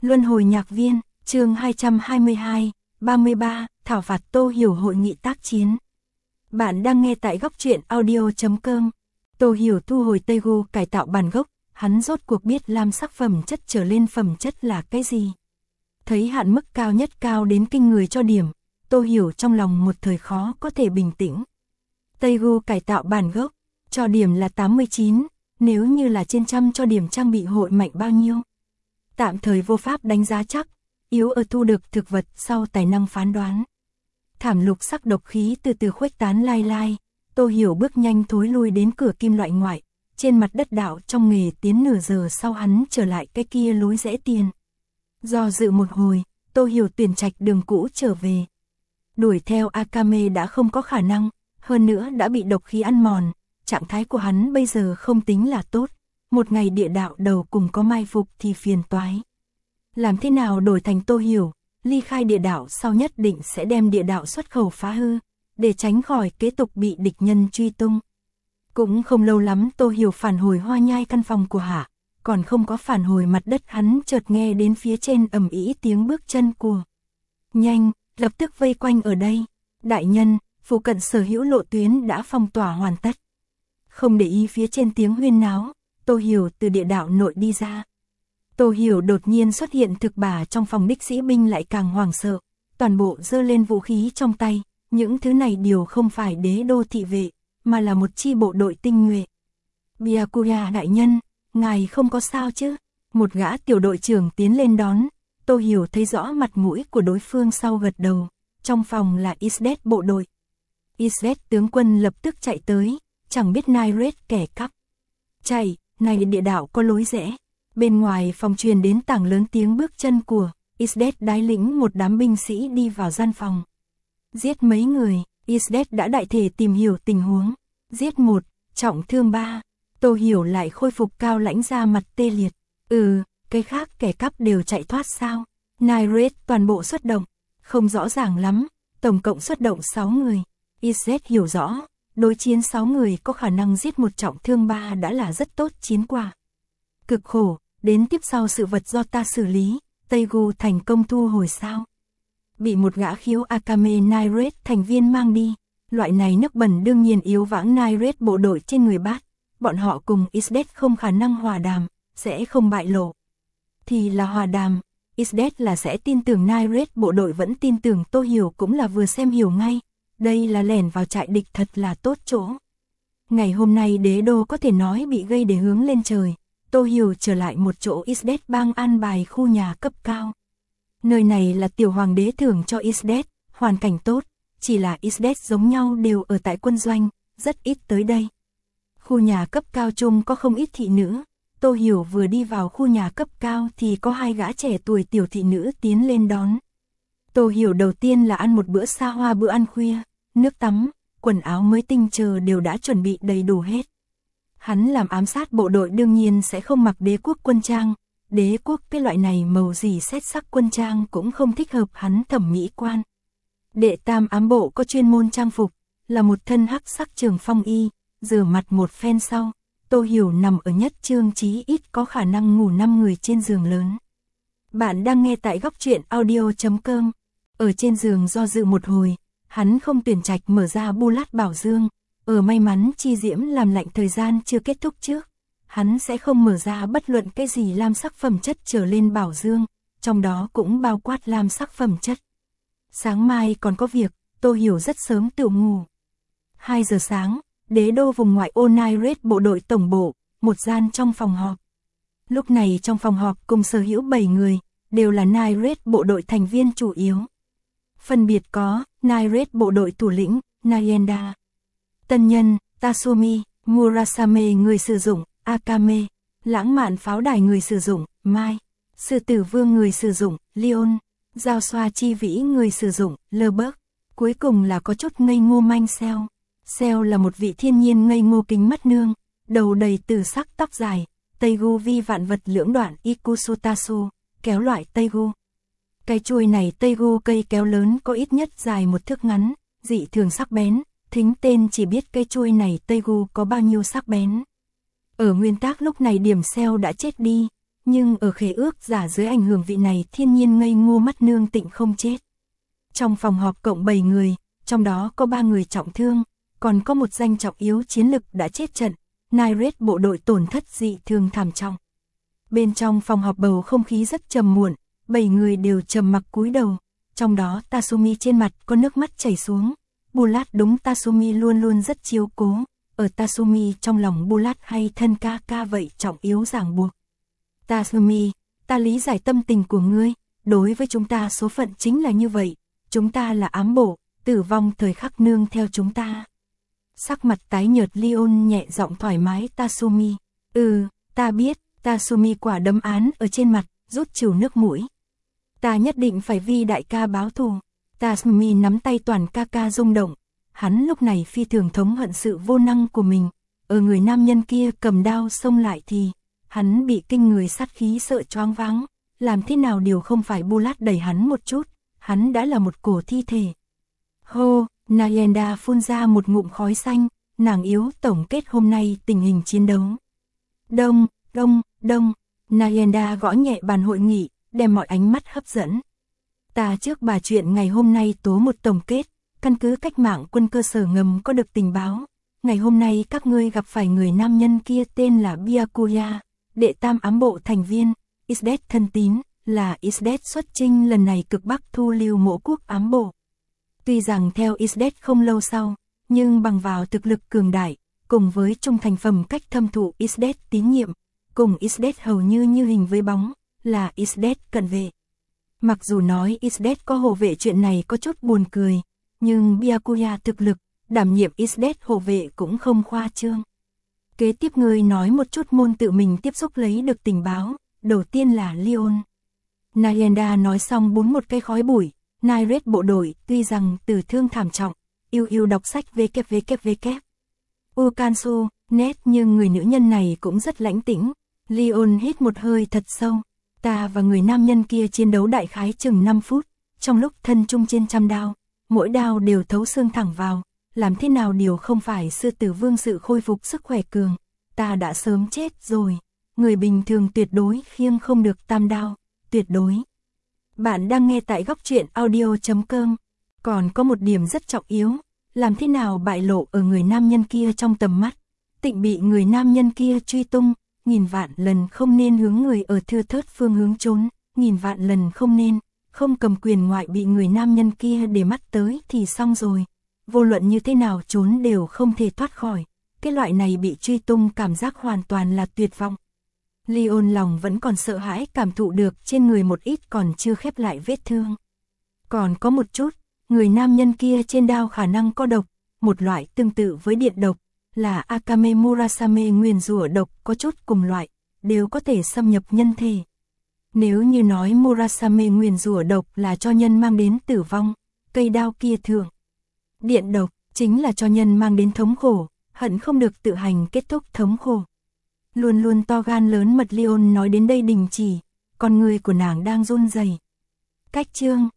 Luân hồi nhạc viên, chương 222, 33, thảo phạt Tô Hiểu hội nghị tác chiến. Bạn đang nghe tại góc truyện audio.com. Tô Hiểu thu hồi Tegu cải tạo bản gốc, hắn rốt cuộc biết lam sắc phẩm chất trở lên phẩm chất là cái gì. Thấy hạn mức cao nhất cao đến kinh người cho điểm, Tô Hiểu trong lòng một thời khó có thể bình tĩnh. Tegu cải tạo bản gốc, cho điểm là 89, nếu như là trên trăm cho điểm trang bị hội mạnh bao nhiêu. Tạm thời vô pháp đánh giá chắc, yếu ở thu được thực vật sau tài năng phán đoán. Thảm lục sắc độc khí từ từ khuếch tán lai lai, Tô Hiểu bước nhanh thối lui đến cửa kim loại ngoại, trên mặt đất đạo trong nghề tiến nửa giờ sau hắn trở lại cái kia lối rẽ tiền. Do dự một hồi, Tô Hiểu tuyển trạch đường cũ trở về. Đuổi theo Akame đã không có khả năng, hơn nữa đã bị độc khí ăn mòn, trạng thái của hắn bây giờ không tính là tốt. Một ngày địa đạo đầu cùng có mai phục thì phiền toái. Làm thế nào đổi thành Tô Hiểu, ly khai địa đạo sau nhất định sẽ đem địa đạo xuất khẩu phá hư, để tránh khỏi kế tục bị địch nhân truy tung. Cũng không lâu lắm Tô Hiểu phản hồi hoa nhai căn phòng của Hạ, còn không có phản hồi mặt đất hắn chợt nghe đến phía trên ầm ĩ tiếng bước chân của. Nhanh, lập tức vây quanh ở đây. Đại nhân, phụ cận sở hữu lộ tuyến đã phong tỏa hoàn tất. Không để ý phía trên tiếng huyên náo, Tô Hiểu từ địa đạo nội đi ra. Tô Hiểu đột nhiên xuất hiện thực bà trong phòng đích sĩ binh lại càng hoảng sợ, toàn bộ giơ lên vũ khí trong tay, những thứ này đều không phải đế đô thị vệ, mà là một chi bộ đội tinh nhuệ. Byakuya đại nhân, ngài không có sao chứ? Một gã tiểu đội trưởng tiến lên đón, Tô Hiểu thấy rõ mặt mũi của đối phương sau gật đầu, trong phòng là Isdet bộ đội. Isdet tướng quân lập tức chạy tới, chẳng biết Nairet kẻ cắp. Chạy, này địa đạo có lối rẽ. Bên ngoài phòng truyền đến tảng lớn tiếng bước chân của Isdet đái lĩnh một đám binh sĩ đi vào gian phòng. Giết mấy người, Isdet đã đại thể tìm hiểu tình huống. Giết một, trọng thương ba. Tô Hiểu lại khôi phục cao lãnh ra mặt tê liệt. Cái khác kẻ cắp đều chạy thoát sao? Nairet toàn bộ xuất động. Không rõ ràng lắm, tổng cộng xuất động 6 người. Isdet hiểu rõ, đối chiến 6 người có khả năng giết một trọng thương ba đã là rất tốt chiến quả. Cực khổ, đến tiếp sau sự vật do ta xử lý, Tegu thành công thu hồi sao? Bị một gã khiếu Akame Nairet thành viên mang đi, loại này nước bẩn đương nhiên yếu vãng Nairet bộ đội trên người bát, bọn họ cùng Isdet không khả năng hòa đàm, sẽ không bại lộ. Thì là hòa đàm, Isdet là sẽ tin tưởng Nairet bộ đội vẫn tin tưởng Tô Hiểu cũng là vừa xem hiểu ngay, đây là lẻn vào trại địch thật là tốt chỗ. Ngày hôm nay đế đô có thể nói bị gây để hướng lên trời. Tô Hiểu trở lại một chỗ Isdet bang an bài khu nhà cấp cao. Nơi này là tiểu hoàng đế thưởng cho Isdet, hoàn cảnh tốt, chỉ là Isdet giống nhau đều ở tại quân doanh, rất ít tới đây. Khu nhà cấp cao chung có không ít thị nữ, Tô Hiểu vừa đi vào khu nhà cấp cao thì có 2 gã trẻ tuổi tiểu thị nữ tiến lên đón. Tô Hiểu đầu tiên là ăn một bữa xa hoa bữa ăn khuya, nước tắm, quần áo mới tinh chờ đều đã chuẩn bị đầy đủ hết. Hắn làm ám sát bộ đội đương nhiên sẽ không mặc đế quốc quân trang, đế quốc cái loại này màu gì xét sắc quân trang cũng không thích hợp hắn thẩm mỹ quan. Đệ tam ám bộ có chuyên môn trang phục, là một thân hắc sắc trường phong y, rửa mặt một phen sau, Tô Hiểu nằm ở nhất trương chí ít có khả năng ngủ 5 người trên giường lớn. Bạn đang nghe tại góc truyện audio.com, ở trên giường do dự một hồi, hắn không tuyển trạch mở ra bu lát bảo dương. Ở may mắn chi diễm làm lạnh thời gian chưa kết thúc trước, hắn sẽ không mở ra bất luận cái gì lam sắc phẩm chất trở lên bảo dương, trong đó cũng bao quát lam sắc phẩm chất. Sáng mai còn có việc, Tô Hiểu rất sớm tự ngủ. 2 giờ sáng, đế đô vùng ngoại ô Nairet bộ đội tổng bộ, một gian trong phòng họp. Lúc này trong phòng họp cùng sở hữu 7 người, đều là Nairet bộ đội thành viên chủ yếu. Phân biệt có, Nairet bộ đội thủ lĩnh, Nayenda. Tân nhân, Tasumi, Murasame người sử dụng, Akame, lãng mạn pháo đài người sử dụng, Mai, sư tử vương người sử dụng, Leon, giao xoa chi vĩ người sử dụng, Leberg. Cuối cùng là có chút ngây ngô manh Seo. Seo là một vị thiên nhiên ngây ngô kính mắt nương, đầu đầy từ sắc tóc dài, Teigu vi vạn vật lưỡng đoạn Ikusotasu, kéo loại Teigu. Cái chuôi này Teigu cây kéo lớn có ít nhất dài 1 thước ngắn, dị thường sắc bén. Thính tên chỉ biết cây chuôi này Teigu có bao nhiêu sắc bén. Ở nguyên tác lúc này điểm Seo đã chết đi, nhưng ở khế ước giả dưới ảnh hưởng vị này thiên nhiên ngây ngô mắt nương tịnh không chết. Trong phòng họp cộng 7 người, trong đó có 3 người trọng thương, còn có một danh trọng yếu chiến lực đã chết trận, Nairet bộ đội tổn thất dị thường thảm trọng. Bên trong phòng họp bầu không khí rất trầm muộn, 7 người đều trầm mặc cúi đầu, trong đó Tasumi trên mặt có nước mắt chảy xuống. Bulat đúng Tasumi luôn luôn rất chiếu cố, ở Tasumi trong lòng Bulat hay thân ca ca vậy trọng yếu ràng buộc. Tasumi, ta lý giải tâm tình của ngươi, đối với chúng ta số phận chính là như vậy, chúng ta là ám bộ, tử vong thời khắc nương theo chúng ta. Sắc mặt tái nhợt Leon nhẹ giọng thoải mái Tasumi, ta biết, Tasumi quả đấm án ở trên mặt, rút trừ nước mũi. Ta nhất định phải vì đại ca báo thù. Tasumi nắm tay toàn ca ca rung động, hắn lúc này phi thường thống hận sự vô năng của mình, ở người nam nhân kia cầm đao xông lại thì, hắn bị kinh người sát khí sợ choáng váng, làm thế nào điều không phải Bulat đẩy hắn một chút, hắn đã là một cổ thi thể. Hô, Nayenda phun ra một ngụm khói xanh, nàng yếu tổng kết hôm nay tình hình chiến đấu. Đông, đông, đông, Nayenda gõ nhẹ bàn hội nghị, đem mọi ánh mắt hấp dẫn. Ta trước bà chuyện ngày hôm nay tố một tổng kết, căn cứ cách mạng quân cơ sở ngầm có được tình báo. Ngày hôm nay các ngươi gặp phải người nam nhân kia tên là Byakuya, đệ tam ám bộ thành viên, Isdet thân tín, là Isdet xuất chinh lần này cực bắc thu lưu mộ quốc ám bộ. Tuy rằng theo Isdet không lâu sau, nhưng bằng vào thực lực cường đại, cùng với trung thành phẩm cách thâm thụ Isdet tín nhiệm, cùng Isdet hầu như hình với bóng, là Isdet cận vệ. Mặc dù nói Isdet có hộ vệ chuyện này có chút buồn cười, nhưng Byakuya thực lực, đảm nhiệm Isdet hộ vệ cũng không khoa trương. Kế tiếp người nói một chút môn tự mình tiếp xúc lấy được tình báo, đầu tiên là Leon. Nayenda nói xong bún một cây khói bụi, Nairet bộ đội tuy rằng tử thương thảm trọng, yêu đọc sách www. Ukansu, net nhưng người nữ nhân này cũng rất lãnh tĩnh. Leon hít một hơi thật sâu. Ta và người nam nhân kia chiến đấu đại khái chừng 5 phút, trong lúc thân chung trên trăm đao, mỗi đao đều thấu xương thẳng vào, làm thế nào điều không phải sư tử vương sự khôi phục sức khỏe cường, ta đã sớm chết rồi, người bình thường tuyệt đối khiêng không được tam đao, tuyệt đối. Bạn đang nghe tại góc truyện audio.com, còn có một điểm rất trọng yếu, làm thế nào bại lộ ở người nam nhân kia trong tầm mắt, Tịnh bị người nam nhân kia truy tung. Nghìn vạn lần không nên hướng người ở thưa thớt phương hướng trốn, nghìn vạn lần không nên, không cầm quyền ngoại bị người nam nhân kia để mắt tới thì xong rồi. Vô luận như thế nào trốn đều không thể thoát khỏi, cái loại này bị truy tung cảm giác hoàn toàn là tuyệt vọng. Leon lòng vẫn còn sợ hãi cảm thụ được trên người một ít còn chưa khép lại vết thương. Còn có một chút, người nam nhân kia trên đao khả năng có độc, một loại tương tự với điện độc. Là Akame Murasame nguyền rủa độc có chút cùng loại, đều có thể xâm nhập nhân thể. Nếu như nói Murasame nguyền rủa độc là cho nhân mang đến tử vong, cây đao kia thường. Điện độc chính là cho nhân mang đến thống khổ, hận không được tự hành kết thúc thống khổ. Luôn luôn to gan lớn mật Leon nói đến đây đình chỉ, con người của nàng đang run rẩy. Cách chương